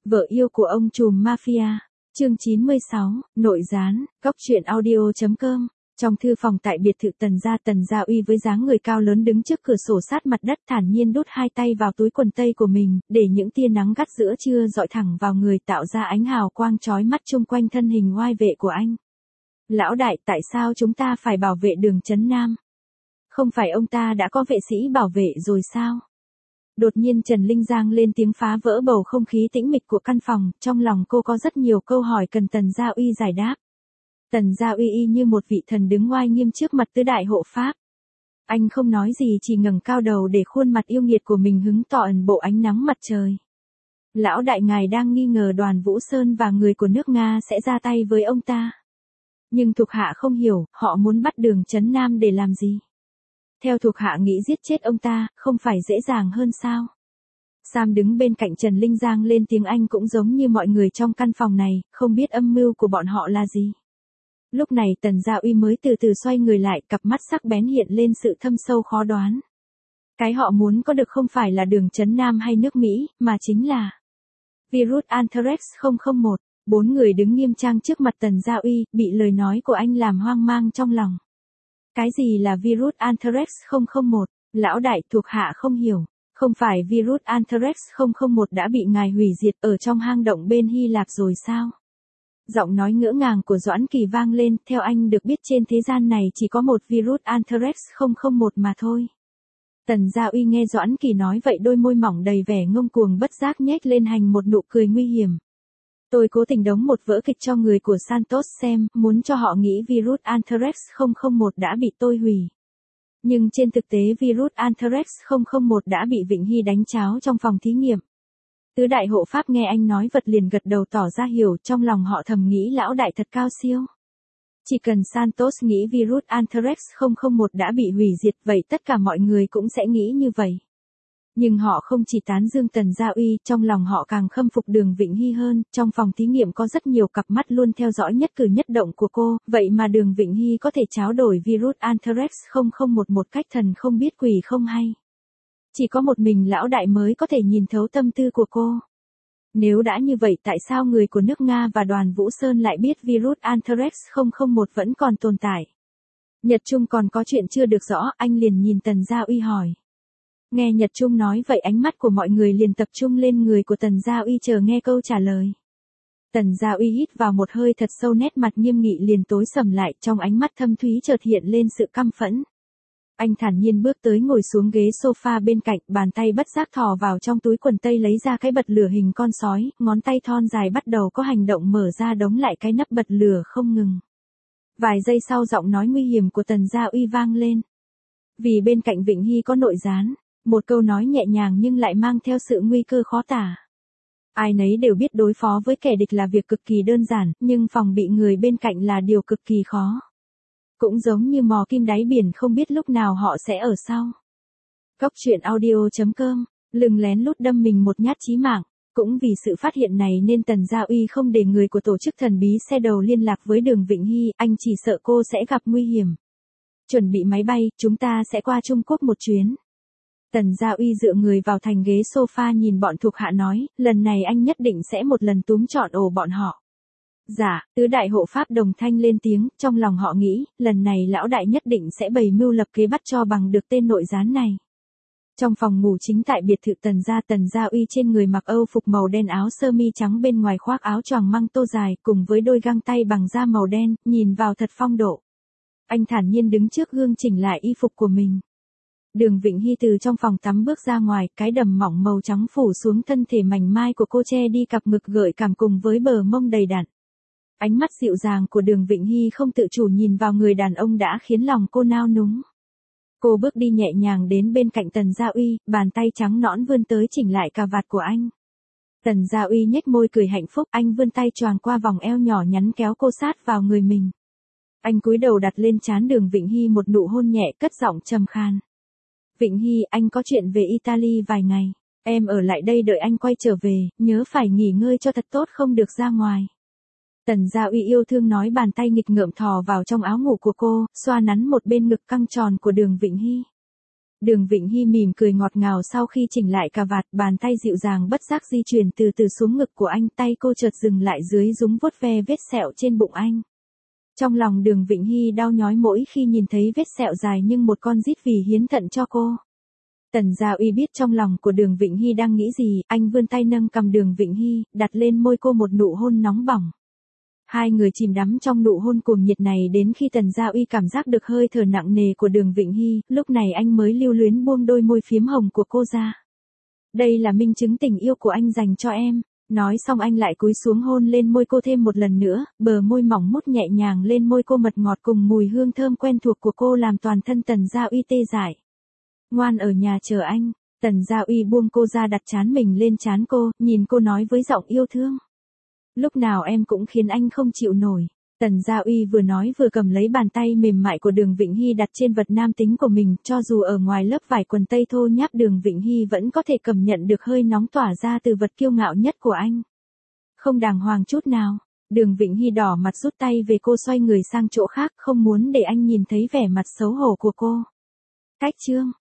Vợ yêu của ông trùm mafia. Chương 96, nội gián, góc truyện audio.com. Trong thư phòng tại biệt thự Tần Gia Uy với dáng người cao lớn đứng trước cửa sổ sát mặt đất thản nhiên đút hai tay vào túi quần tây của mình, để những tia nắng gắt giữa trưa dọi thẳng vào người tạo ra ánh hào quang chói mắt chung quanh thân hình oai vệ của anh. Lão đại, tại sao chúng ta phải bảo vệ Đường Chấn Nam? Không phải ông ta đã có vệ sĩ bảo vệ rồi sao? Đột nhiên Trần Linh Giang lên tiếng phá vỡ bầu không khí tĩnh mịch của căn phòng, trong lòng cô có rất nhiều câu hỏi cần Tần Gia Uy giải đáp. Tần Gia Uy y như một vị thần đứng oai nghiêm trước mặt tứ đại hộ pháp. Anh không nói gì, chỉ ngẩng cao đầu để khuôn mặt yêu nghiệt của mình hứng tỏ ẩn bộ ánh nắng mặt trời. Lão đại, ngài đang nghi ngờ Đoàn Vũ Sơn và người của nước Nga sẽ ra tay với ông ta. Nhưng thuộc hạ không hiểu, họ muốn bắt Đường Chấn Nam để làm gì? Theo thuộc hạ nghĩ giết chết ông ta, không phải dễ dàng hơn sao? Sam đứng bên cạnh Trần Linh Giang lên tiếng, anh cũng giống như mọi người trong căn phòng này, không biết âm mưu của bọn họ là gì. Lúc này Tần Gia Uy mới từ từ xoay người lại, cặp mắt sắc bén hiện lên sự thâm sâu khó đoán. Cái họ muốn có được không phải là Đường Chấn Nam hay nước Mỹ, mà chính là virus Anthrax 001. Bốn người đứng nghiêm trang trước mặt Tần Gia Uy, bị lời nói của anh làm hoang mang trong lòng. Cái gì là virus Anthrax 001? Lão đại, thuộc hạ không hiểu. Không phải virus Anthrax 001 đã bị ngài hủy diệt ở trong hang động bên Hy Lạp rồi sao? Giọng nói ngỡ ngàng của Doãn Kỳ vang lên, theo anh được biết trên thế gian này chỉ có một virus Anthrax 001 mà thôi. Tần Gia Uy nghe Doãn Kỳ nói vậy, đôi môi mỏng đầy vẻ ngông cuồng bất giác nhếch lên thành một nụ cười nguy hiểm. Tôi cố tình đóng một vở kịch cho người của Santos xem, muốn cho họ nghĩ virus Anthrax 001 đã bị tôi hủy. Nhưng trên thực tế virus Anthrax 001 đã bị Vịnh Hy đánh cháo trong phòng thí nghiệm. Tứ đại hộ pháp nghe anh nói vật liền gật đầu tỏ ra hiểu, trong lòng họ thầm nghĩ lão đại thật cao siêu. Chỉ cần Santos nghĩ virus Anthrax 001 đã bị hủy diệt, vậy tất cả mọi người cũng sẽ nghĩ như vậy. Nhưng họ không chỉ tán dương Tần Gia Uy, trong lòng họ càng khâm phục Đường Vịnh Hy hơn. Trong phòng thí nghiệm có rất nhiều cặp mắt luôn theo dõi nhất cử nhất động của cô, vậy mà Đường Vịnh Hy có thể tráo đổi virus Anthrax 001 một cách thần không biết quỷ không hay. Chỉ có một mình lão đại mới có thể nhìn thấu tâm tư của cô. Nếu đã như vậy, tại sao người của nước Nga và Đoàn Vũ Sơn lại biết virus Anthrax 001 vẫn còn tồn tại? Nhật Trung còn có chuyện chưa được rõ, anh liền nhìn Tần Gia Uy hỏi. Nghe Nhật Trung nói vậy, ánh mắt của mọi người liền tập trung lên người của Tần Gia Uy chờ nghe câu trả lời. Tần Gia Uy hít vào một hơi thật sâu, nét mặt nghiêm nghị liền tối sầm lại, trong ánh mắt thâm thúy chợt hiện lên sự căm phẫn. Anh thản nhiên bước tới ngồi xuống ghế sofa bên cạnh, bàn tay bất giác thò vào trong túi quần tây lấy ra cái bật lửa hình con sói, ngón tay thon dài bắt đầu có hành động mở ra đóng lại cái nắp bật lửa không ngừng. Vài giây sau, giọng nói nguy hiểm của Tần Gia Uy vang lên. Vì bên cạnh Vịnh Hy có nội gián. Một câu nói nhẹ nhàng nhưng lại mang theo sự nguy cơ khó tả. Ai nấy đều biết đối phó với kẻ địch là việc cực kỳ đơn giản, nhưng phòng bị người bên cạnh là điều cực kỳ khó. Cũng giống như mò kim đáy biển, không biết lúc nào họ sẽ ở sau. Góc truyện audio.com, lừng lén lút đâm mình một nhát chí mạng. Cũng vì sự phát hiện này nên Tần Gia Uy không để người của tổ chức thần bí xe đầu liên lạc với Đường Vịnh Hy, anh chỉ sợ cô sẽ gặp nguy hiểm. Chuẩn bị máy bay, chúng ta sẽ qua Trung Quốc một chuyến. Tần Gia Uy dựa người vào thành ghế sofa nhìn bọn thuộc hạ nói, lần này anh nhất định sẽ một lần túm trọn ổ bọn họ. Dạ, tứ đại hộ pháp đồng thanh lên tiếng, trong lòng họ nghĩ, lần này lão đại nhất định sẽ bày mưu lập kế bắt cho bằng được tên nội gián này. Trong phòng ngủ chính tại biệt thự Tần Gia Uy trên người mặc âu phục màu đen, áo sơ mi trắng bên ngoài khoác áo choàng măng tô dài, cùng với đôi găng tay bằng da màu đen, nhìn vào thật phong độ. Anh thản nhiên đứng trước gương chỉnh lại y phục của mình. Đường Vịnh Hy từ trong phòng tắm bước ra ngoài, cái đầm mỏng màu trắng phủ xuống thân thể mảnh mai của cô, che đi cặp ngực gợi cảm cùng với bờ mông đầy đặn. Ánh mắt dịu dàng của Đường Vịnh Hy không tự chủ nhìn vào người đàn ông đã khiến lòng cô nao núng. Cô bước đi nhẹ nhàng đến bên cạnh Tần Gia Uy, bàn tay trắng nõn vươn tới chỉnh lại cà vạt của anh. Tần Gia Uy nhếch môi cười hạnh phúc, anh vươn tay choàng qua vòng eo nhỏ nhắn kéo cô sát vào người mình. Anh cúi đầu đặt lên trán Đường Vịnh Hy một nụ hôn nhẹ, cất giọng trầm khan. Vịnh Hy, anh có chuyện về Italy vài ngày. Em ở lại đây đợi anh quay trở về, nhớ phải nghỉ ngơi cho thật tốt, không được ra ngoài. Tần Gia Uy yêu thương nói, bàn tay nghịch ngợm thò vào trong áo ngủ của cô, xoa nắn một bên ngực căng tròn của Đường Vịnh Hy. Đường Vịnh Hy mỉm cười ngọt ngào sau khi chỉnh lại cà vạt, bàn tay dịu dàng bất giác di chuyển từ từ xuống ngực của anh, tay cô chợt dừng lại dưới dúng vuốt ve vết sẹo trên bụng anh. Trong lòng Đường Vịnh Hy đau nhói mỗi khi nhìn thấy vết sẹo dài nhưng một con rít vì hiến thận cho cô. Tần Gia Uy biết trong lòng của Đường Vịnh Hy đang nghĩ gì, anh vươn tay nâng cằm Đường Vịnh Hy, đặt lên môi cô một nụ hôn nóng bỏng. Hai người chìm đắm trong nụ hôn cuồng nhiệt này đến khi Tần Gia Uy cảm giác được hơi thở nặng nề của Đường Vịnh Hy, lúc này anh mới lưu luyến buông đôi môi phiếm hồng của cô ra. Đây là minh chứng tình yêu của anh dành cho em. Nói xong anh lại cúi xuống hôn lên môi cô thêm một lần nữa, bờ môi mỏng mút nhẹ nhàng lên môi cô, mật ngọt cùng mùi hương thơm quen thuộc của cô làm toàn thân Tần Gia Uy tê dại. Ngoan ở nhà chờ anh. Tần Gia Uy buông cô ra, đặt trán mình lên trán cô, nhìn cô nói với giọng yêu thương. Lúc nào em cũng khiến anh không chịu nổi. Tần Gia Uy vừa nói vừa cầm lấy bàn tay mềm mại của Đường Vịnh Hy đặt trên vật nam tính của mình, cho dù ở ngoài lớp vải quần tây thô nháp, Đường Vịnh Hy vẫn có thể cảm nhận được hơi nóng tỏa ra từ vật kiêu ngạo nhất của anh. Không đàng hoàng chút nào. Đường Vịnh Hy đỏ mặt rút tay về, cô xoay người sang chỗ khác, không muốn để anh nhìn thấy vẻ mặt xấu hổ của cô. Cách chương